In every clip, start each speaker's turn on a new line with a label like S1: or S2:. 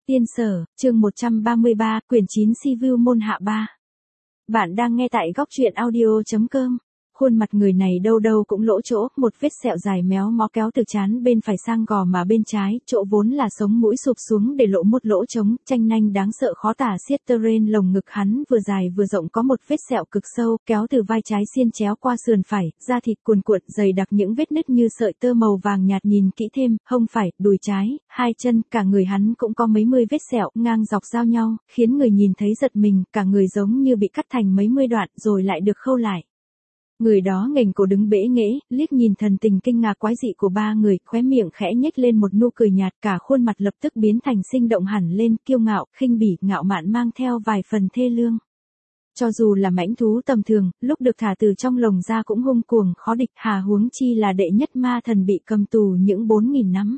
S1: Tiên Sở, chương 133, quyển 9 Sivu môn hạ 3. Bạn đang nghe tại góc truyện audio.com. Khuôn mặt người này đâu đâu cũng lỗ chỗ, một vết sẹo dài méo mó kéo từ trán bên phải sang gò má bên trái, chỗ vốn là sống mũi sụp xuống để lộ một lỗ trống, tranh nanh đáng sợ khó tả xiết tơ ren lồng ngực hắn vừa dài vừa rộng có một vết sẹo cực sâu, kéo từ vai trái xiên chéo qua sườn phải, da thịt cuồn cuộn, dày đặc những vết nứt như sợi tơ màu vàng nhạt nhìn kỹ thêm, hông phải, đùi trái, hai chân, cả người hắn cũng có mấy mươi vết sẹo ngang dọc giao nhau, khiến người nhìn thấy giật mình, cả người giống như bị cắt thành mấy mươi đoạn rồi lại được khâu lại. Người đó nghềnh cổ đứng bẽ nghễ, liếc nhìn thần tình kinh ngạc quái dị của ba người, khóe miệng khẽ nhếch lên một nụ cười nhạt, cả khuôn mặt lập tức biến thành sinh động hẳn lên, kiêu ngạo, khinh bỉ, ngạo mạn mang theo vài phần thê lương. Cho dù là mãnh thú tầm thường, lúc được thả từ trong lồng ra cũng hung cuồng, khó địch, hà huống chi là đệ nhất ma thần bị cầm tù những 4.000 năm.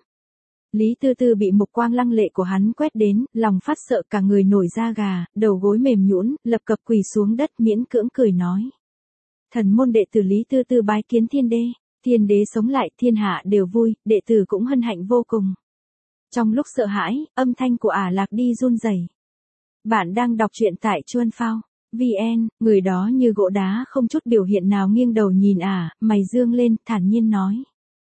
S1: Lý Tư Tư bị mục quang lăng lệ của hắn quét đến, lòng phát sợ cả người nổi da gà, đầu gối mềm nhũn, lập cập quỳ xuống đất miễn cưỡng cười nói. Thần môn đệ tử Lý Tư Tư bái kiến thiên đế sống lại, thiên hạ đều vui, đệ tử cũng hân hạnh vô cùng. Trong lúc sợ hãi, âm thanh của ả lạc đi run rẩy. Bạn đang đọc truyện tại Chuan Phao VN, người đó như gỗ đá không chút biểu hiện nào nghiêng đầu nhìn ả, mày dương lên, thản nhiên nói.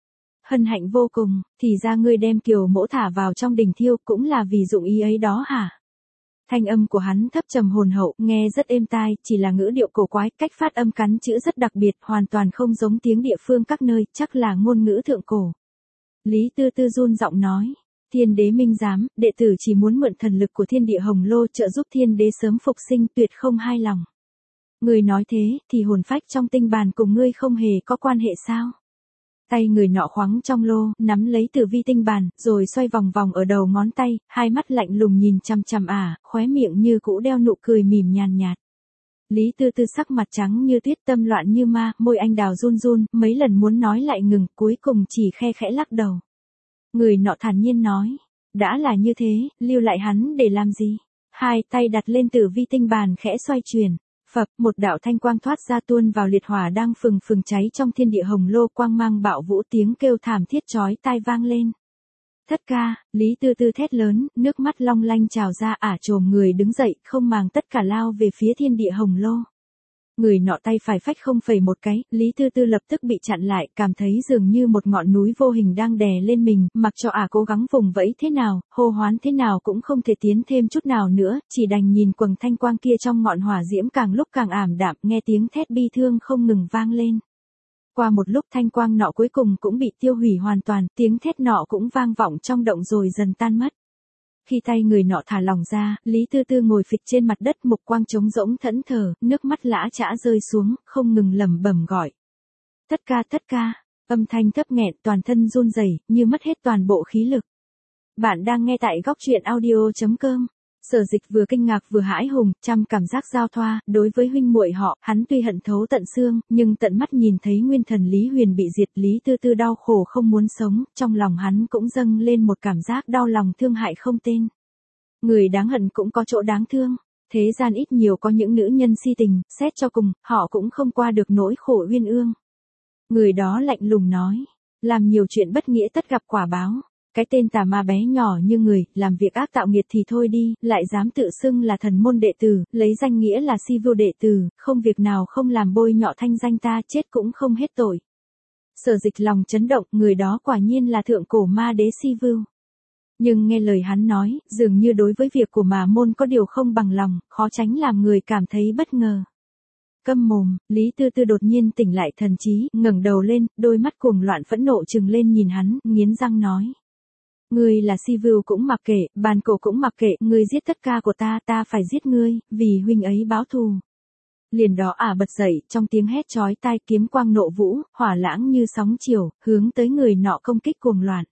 S1: Hân hạnh vô cùng, thì ra ngươi đem Kiều Mỗ thả vào trong đình thiêu cũng là vì dụng ý ấy đó hả? Thanh âm của hắn thấp trầm hồn hậu, nghe rất êm tai, chỉ là ngữ điệu cổ quái, cách phát âm cắn chữ rất đặc biệt, hoàn toàn không giống tiếng địa phương các nơi, chắc là ngôn ngữ thượng cổ. Lý Tư Tư run giọng nói, thiên đế minh giám, đệ tử chỉ muốn mượn thần lực của thiên địa hồng lô trợ giúp thiên đế sớm phục sinh, tuyệt không hai lòng. Người nói thế, thì hồn phách trong tinh bàn cùng ngươi không hề có quan hệ sao? Tay người nọ khoắng trong lô, nắm lấy tử vi tinh bàn, rồi xoay vòng vòng ở đầu ngón tay, hai mắt lạnh lùng nhìn chằm chằm ả, khóe miệng như cũ đeo nụ cười mỉm nhàn nhạt. Lý Tư Tư sắc mặt trắng như tuyết, tâm loạn như ma, môi anh đào run run, mấy lần muốn nói lại ngừng, cuối cùng chỉ khe khẽ lắc đầu. Người nọ thản nhiên nói, đã là như thế, lưu lại hắn để làm gì? Hai tay đặt lên tử vi tinh bàn khẽ xoay chuyển. Phập, một đạo thanh quang thoát ra tuôn vào liệt hỏa đang phừng phừng cháy trong thiên địa hồng lô, quang mang bạo vũ, tiếng kêu thảm thiết chói tai vang lên. Thất ca, Lý Tư Tư thét lớn, nước mắt long lanh trào ra, ả chồm người đứng dậy, không màng tất cả lao về phía thiên địa hồng lô. Người nọ tay phải phách không phẩy một cái, Lý Tư Tư lập tức bị chặn lại, cảm thấy dường như một ngọn núi vô hình đang đè lên mình, mặc cho ả cố gắng vùng vẫy thế nào, hô hoán thế nào cũng không thể tiến thêm chút nào nữa, chỉ đành nhìn quầng thanh quang kia trong ngọn hỏa diễm càng lúc càng ảm đạm, nghe tiếng thét bi thương không ngừng vang lên. Qua một lúc thanh quang nọ cuối cùng cũng bị tiêu hủy hoàn toàn, tiếng thét nọ cũng vang vọng trong động rồi dần tan mất. Khi tay người nọ thả lỏng ra, Lý Tư Tư ngồi phịch trên mặt đất, mục quang trống rỗng thẫn thờ, nước mắt lã chã rơi xuống, không ngừng lẩm bẩm gọi. Thất ca, âm thanh thấp nghẹn, toàn thân run rẩy, như mất hết toàn bộ khí lực. Bạn đang nghe tại góc truyện audio.com. Sở Dịch vừa kinh ngạc vừa hãi hùng, trăm cảm giác giao thoa, đối với huynh muội họ, hắn tuy hận thấu tận xương, nhưng tận mắt nhìn thấy nguyên thần Lý Huyền bị diệt, Lý Tư Tư đau khổ không muốn sống, trong lòng hắn cũng dâng lên một cảm giác đau lòng thương hại không tên. Người đáng hận cũng có chỗ đáng thương, thế gian ít nhiều có những nữ nhân si tình, xét cho cùng, họ cũng không qua được nỗi khổ uyên ương. Người đó lạnh lùng nói, làm nhiều chuyện bất nghĩa tất gặp quả báo. Cái tên tà ma bé nhỏ như người, làm việc ác tạo nghiệt thì thôi đi, lại dám tự xưng là thần môn đệ tử, lấy danh nghĩa là Sivu đệ tử, không việc nào không làm bôi nhọ thanh danh ta, chết cũng không hết tội. Sở Dịch lòng chấn động, người đó quả nhiên là thượng cổ ma đế Sivu. Nhưng nghe lời hắn nói, dường như đối với việc của mà môn có điều không bằng lòng, khó tránh làm người cảm thấy bất ngờ. Câm mồm, Lý Tư Tư đột nhiên tỉnh lại thần trí, ngẩng đầu lên, đôi mắt cuồng loạn phẫn nộ trừng lên nhìn hắn, nghiến răng nói. Ngươi là Sivu cũng mặc kệ, bàn cổ cũng mặc kệ, ngươi giết tất ca của ta, ta phải giết ngươi, vì huynh ấy báo thù. Liền đó ả bật dậy, trong tiếng hét chói tai, kiếm quang nộ vũ, hỏa lãng như sóng chiều, hướng tới người nọ công kích cuồng loạn.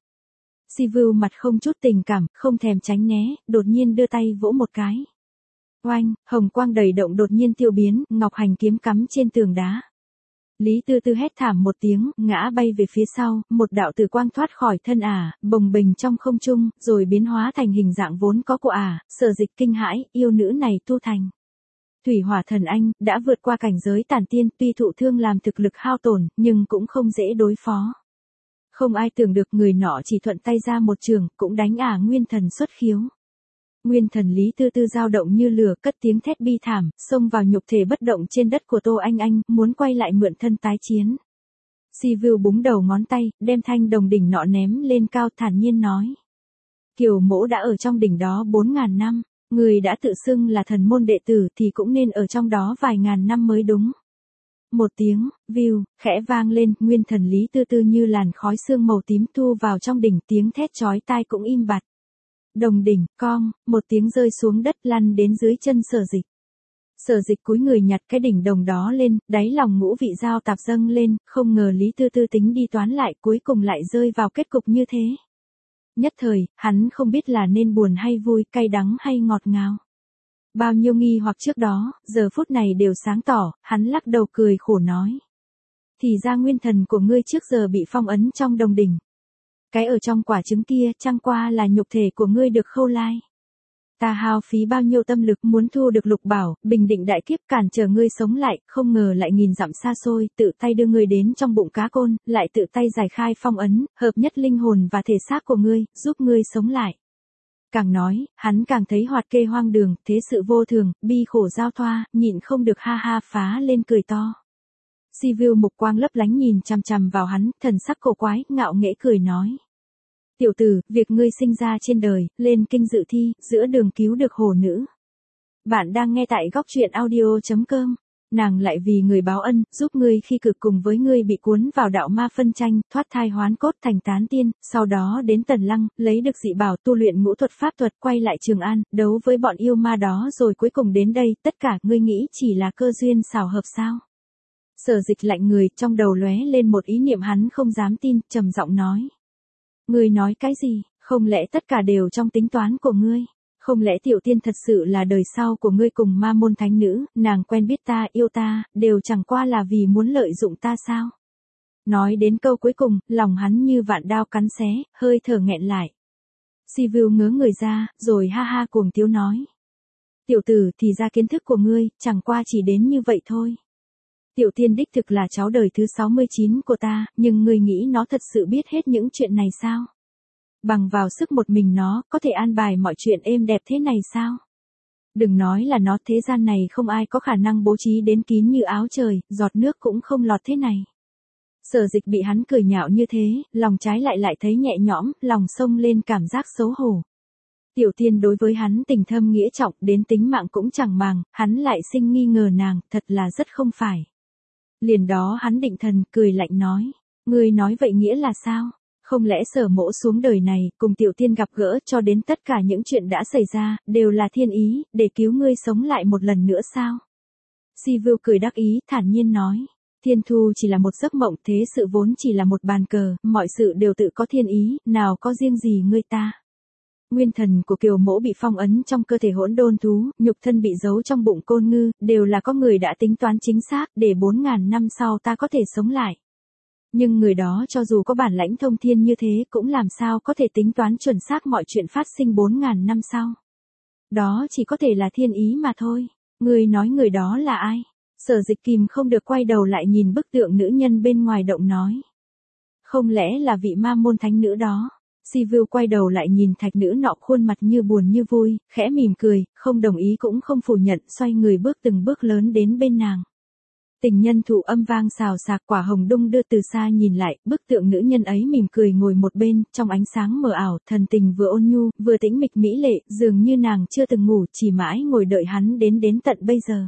S1: Sivu mặt không chút tình cảm, không thèm tránh né, đột nhiên đưa tay vỗ một cái. Oanh, hồng quang đầy động đột nhiên tiêu biến, ngọc hành kiếm cắm trên tường đá. Lý Tư Tư hét thảm một tiếng, ngã bay về phía sau, một đạo tử quang thoát khỏi thân ả, bồng bềnh trong không trung, rồi biến hóa thành hình dạng vốn có của ả, Sở Dịch kinh hãi, yêu nữ này tu thành. Thủy hỏa thần anh, đã vượt qua cảnh giới tản tiên, tuy thụ thương làm thực lực hao tổn, nhưng cũng không dễ đối phó. Không ai tưởng được người nọ chỉ thuận tay ra một trường, cũng đánh ả nguyên thần xuất khiếu. Nguyên thần Lý Tư Tư dao động như lửa, cất tiếng thét bi thảm, xông vào nhục thể bất động trên đất của Tô Anh, muốn quay lại mượn thân tái chiến. Sivu búng đầu ngón tay, đem thanh đồng đỉnh nọ ném lên cao, thản nhiên nói. Kiều Mỗ đã ở trong đỉnh đó 4.000 năm, người đã tự xưng là thần môn đệ tử thì cũng nên ở trong đó vài ngàn năm mới đúng. Một tiếng, view, khẽ vang lên, nguyên thần Lý Tư Tư như làn khói sương màu tím thu vào trong đỉnh, tiếng thét chói tai cũng im bặt. Đồng đỉnh, cong, một tiếng rơi xuống đất lăn đến dưới chân Sở Dịch. Sở Dịch cúi người nhặt cái đỉnh đồng đó lên, đáy lòng ngũ vị dao tạp dâng lên, không ngờ Lý Tư Tư tính đi toán lại cuối cùng lại rơi vào kết cục như thế. Nhất thời, hắn không biết là nên buồn hay vui, cay đắng hay ngọt ngào. Bao nhiêu nghi hoặc trước đó, giờ phút này đều sáng tỏ, hắn lắc đầu cười khổ nói. Thì ra nguyên thần của ngươi trước giờ bị phong ấn trong đồng đỉnh. Cái ở trong quả trứng kia chẳng qua là nhục thể của ngươi được khâu lai. Ta hao phí bao nhiêu tâm lực muốn thu được lục bảo, bình định đại kiếp cản trở ngươi sống lại, không ngờ lại nghìn dặm xa xôi, tự tay đưa ngươi đến trong bụng cá côn, lại tự tay giải khai phong ấn, hợp nhất linh hồn và thể xác của ngươi, giúp ngươi sống lại. Càng nói, hắn càng thấy hoạt kê hoang đường, thế sự vô thường, bi khổ giao thoa, nhịn không được ha ha phá lên cười to. Sivu mục quang lấp lánh nhìn chằm chằm vào hắn, thần sắc cổ quái, ngạo nghễ cười nói. Tiểu tử, việc ngươi sinh ra trên đời, lên kinh dự thi, giữa đường cứu được hồ nữ. Bạn đang nghe tại góc truyện audio.com. Nàng lại vì người báo ân, giúp ngươi khi cực cùng với ngươi bị cuốn vào đạo ma phân tranh, thoát thai hoán cốt thành tán tiên, sau đó đến Tần Lăng, lấy được dị bảo tu luyện ngũ thuật pháp thuật, quay lại Trường An, đấu với bọn yêu ma đó rồi cuối cùng đến đây, tất cả ngươi nghĩ chỉ là cơ duyên xảo hợp sao? Sở Dịch lạnh người, trong đầu lóe lên một ý niệm hắn không dám tin, trầm giọng nói. Ngươi nói cái gì, không lẽ tất cả đều trong tính toán của ngươi? Không lẽ tiểu tiên thật sự là đời sau của ngươi cùng ma môn thánh nữ, nàng quen biết ta, yêu ta, đều chẳng qua là vì muốn lợi dụng ta sao? Nói đến câu cuối cùng, lòng hắn như vạn đao cắn xé, hơi thở nghẹn lại. Sivu ngớ người ra, rồi ha ha cuồng tiếu nói. Tiểu tử, thì ra kiến thức của ngươi, chẳng qua chỉ đến như vậy thôi. Tiểu tiên đích thực là cháu đời thứ 69 của ta, nhưng ngươi nghĩ nó thật sự biết hết những chuyện này sao? Bằng vào sức một mình nó, có thể an bài mọi chuyện êm đẹp thế này sao? Đừng nói là nó, thế gian này không ai có khả năng bố trí đến kín như áo trời, giọt nước cũng không lọt thế này. Sở Dịch bị hắn cười nhạo như thế, lòng trái lại thấy nhẹ nhõm, lòng xông lên cảm giác xấu hổ. Tiểu tiên đối với hắn tình thâm nghĩa trọng, đến tính mạng cũng chẳng màng, hắn lại sinh nghi ngờ nàng, thật là rất không phải. Liền đó hắn định thần, cười lạnh nói, ngươi nói vậy nghĩa là sao? Không lẽ Sở Mỗ xuống đời này, cùng tiểu tiên gặp gỡ cho đến tất cả những chuyện đã xảy ra, đều là thiên ý, để cứu ngươi sống lại một lần nữa sao? Sivu cười đắc ý, thản nhiên nói, thiên thu chỉ là một giấc mộng, thế sự vốn chỉ là một bàn cờ, mọi sự đều tự có thiên ý, nào có riêng gì ngươi ta. Nguyên thần của Kiều Mỗ bị phong ấn trong cơ thể hỗn đôn thú, nhục thân bị giấu trong bụng côn ngư, đều là có người đã tính toán chính xác, để 4.000 năm sau ta có thể sống lại. Nhưng người đó cho dù có bản lãnh thông thiên như thế cũng làm sao có thể tính toán chuẩn xác mọi chuyện phát sinh 4.000 năm sau. Đó chỉ có thể là thiên ý mà thôi. Người nói người đó là ai? Sở Dịch kìm không được quay đầu lại nhìn bức tượng nữ nhân bên ngoài động nói. Không lẽ là vị ma môn thánh nữ đó? Sivu quay đầu lại nhìn thạch nữ nọ, khuôn mặt như buồn như vui, khẽ mỉm cười, không đồng ý cũng không phủ nhận, xoay người bước từng bước lớn đến bên nàng. Tình nhân thụ âm vang xào xạc, quả hồng đung đưa, từ xa nhìn lại, bức tượng nữ nhân ấy mỉm cười ngồi một bên, trong ánh sáng mờ ảo, thần tình vừa ôn nhu, vừa tĩnh mịch mỹ lệ, dường như nàng chưa từng ngủ, chỉ mãi ngồi đợi hắn đến tận bây giờ.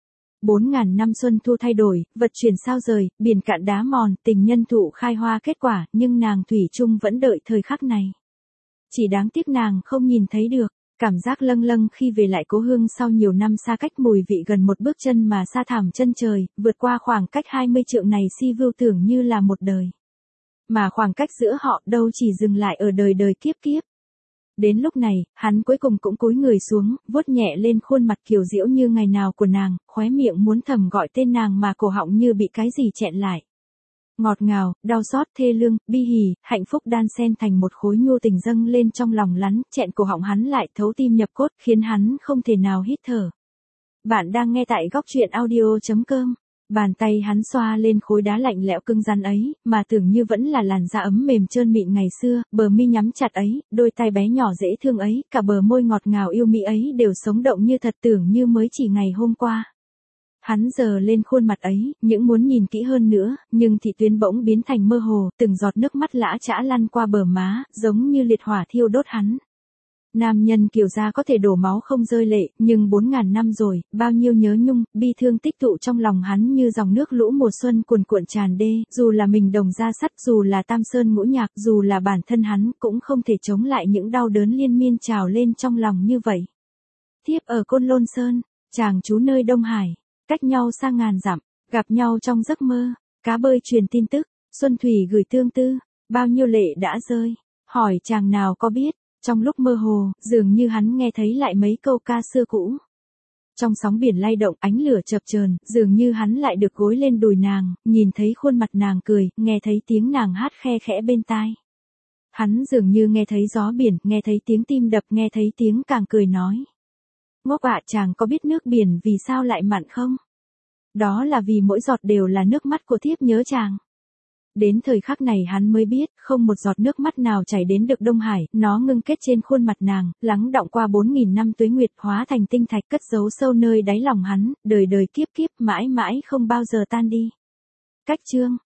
S1: 4.000 năm xuân thu thay đổi, vật chuyển sao rời, biển cạn đá mòn, tình nhân thụ khai hoa kết quả, nhưng nàng thủy chung vẫn đợi thời khắc này. Chỉ đáng tiếc nàng không nhìn thấy được. Cảm giác lâng lâng khi về lại cố hương sau nhiều năm xa cách, mùi vị gần một bước chân mà xa thẳm chân trời, vượt qua khoảng cách 20 trượng này Sivu tưởng như là một đời. Mà khoảng cách giữa họ đâu chỉ dừng lại ở đời đời kiếp kiếp. Đến lúc này, hắn cuối cùng cũng cúi người xuống, vuốt nhẹ lên khuôn mặt kiều diễu như ngày nào của nàng, khóe miệng muốn thầm gọi tên nàng mà cổ họng như bị cái gì chẹn lại. Ngọt ngào, đau xót, thê lương, bi hỉ, hạnh phúc đan xen thành một khối nhu tình dâng lên trong lòng lắn, chẹn cổ họng hắn lại, thấu tim nhập cốt, khiến hắn không thể nào hít thở. Bạn đang nghe tại góc truyện audio.com. Bàn tay hắn xoa lên khối đá lạnh lẽo cứng rắn ấy, mà tưởng như vẫn là làn da ấm mềm trơn mịn ngày xưa, bờ mi nhắm chặt ấy, đôi tay bé nhỏ dễ thương ấy, cả bờ môi ngọt ngào yêu mỹ ấy đều sống động như thật, tưởng như mới chỉ ngày hôm qua. Hắn giờ lên khuôn mặt ấy, những muốn nhìn kỹ hơn nữa, nhưng thị tuyến bỗng biến thành mơ hồ, từng giọt nước mắt lã chã lăn qua bờ má, giống như liệt hỏa thiêu đốt hắn. Nam nhân Kiều gia có thể đổ máu không rơi lệ, nhưng 4.000 năm rồi, bao nhiêu nhớ nhung, bi thương tích tụ trong lòng hắn như dòng nước lũ mùa xuân cuồn cuộn tràn đê, dù là mình đồng gia sắt, dù là Tam Sơn Ngũ Nhạc, dù là bản thân hắn, cũng không thể chống lại những đau đớn liên miên trào lên trong lòng như vậy. Tiếp ở Côn Lôn Sơn, chàng trú nơi Đông Hải, cách nhau xa ngàn dặm, gặp nhau trong giấc mơ, cá bơi truyền tin tức, Xuân Thủy gửi tương tư, bao nhiêu lệ đã rơi, hỏi chàng nào có biết. Trong lúc mơ hồ, dường như hắn nghe thấy lại mấy câu ca xưa cũ. Trong sóng biển lay động, ánh lửa chập chờn, dường như hắn lại được gối lên đùi nàng, nhìn thấy khuôn mặt nàng cười, nghe thấy tiếng nàng hát khe khẽ bên tai. Hắn dường như nghe thấy gió biển, nghe thấy tiếng tim đập, nghe thấy tiếng càng cười nói. Ngốc ạ, chàng có biết nước biển vì sao lại mặn không? Đó là vì mỗi giọt đều là nước mắt của thiếp nhớ chàng. Đến thời khắc này hắn mới biết, không một giọt nước mắt nào chảy đến được Đông Hải, nó ngưng kết trên khuôn mặt nàng, lắng đọng qua 4.000 năm tuế nguyệt, hóa thành tinh thạch cất giấu sâu nơi đáy lòng hắn, đời đời kiếp kiếp, mãi mãi không bao giờ tan đi. Cách chương